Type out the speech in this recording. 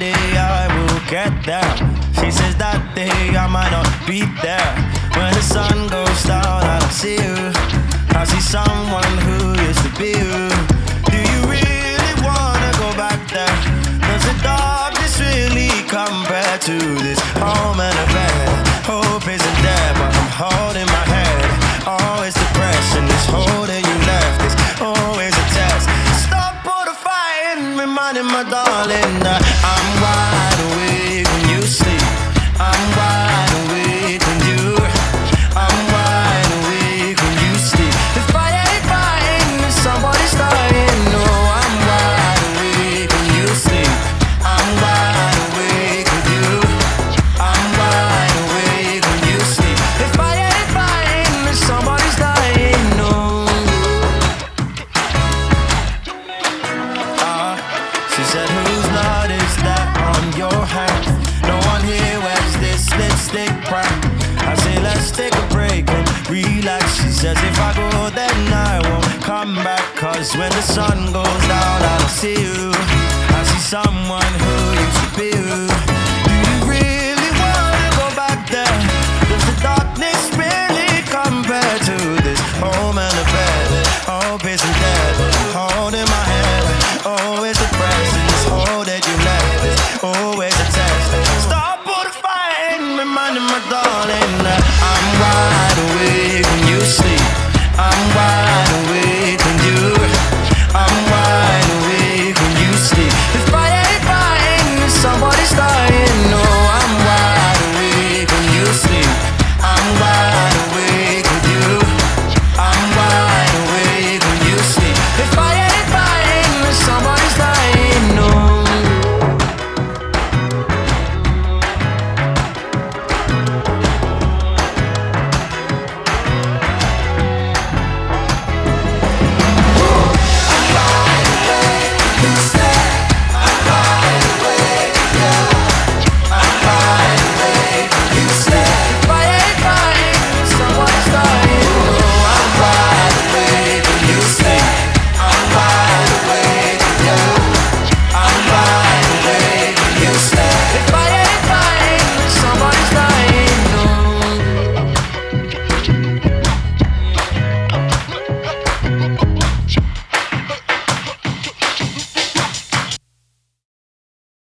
day I will get there. She says that day I might not be there. When the sun goes down, I don't see you. I see someone who used to be you. Do you really wanna go back there? Does the darkness really compare to this home and a bed? Hope isn't there, but I'm holding my head. Always depression, this hole that you left is always a test. Stop all the fighting, reminding my darling that I'm wide awake when you sleep. I'm wide awake when I'm wide awake when you sleep. If I ain't fighting, if somebody's dying, no, I'm wide awake when you sleep. I'm wide awake with you. I'm wide awake when you sleep. If I ain't fighting, if somebody's dying, no. She said, whose blood is that on your hand? No one here wears this lipstick brand. I say, let's take a break and relax. She says, if I go then I won't come back. Cause when the sun goes down I don't see you. I see someone who used to be you.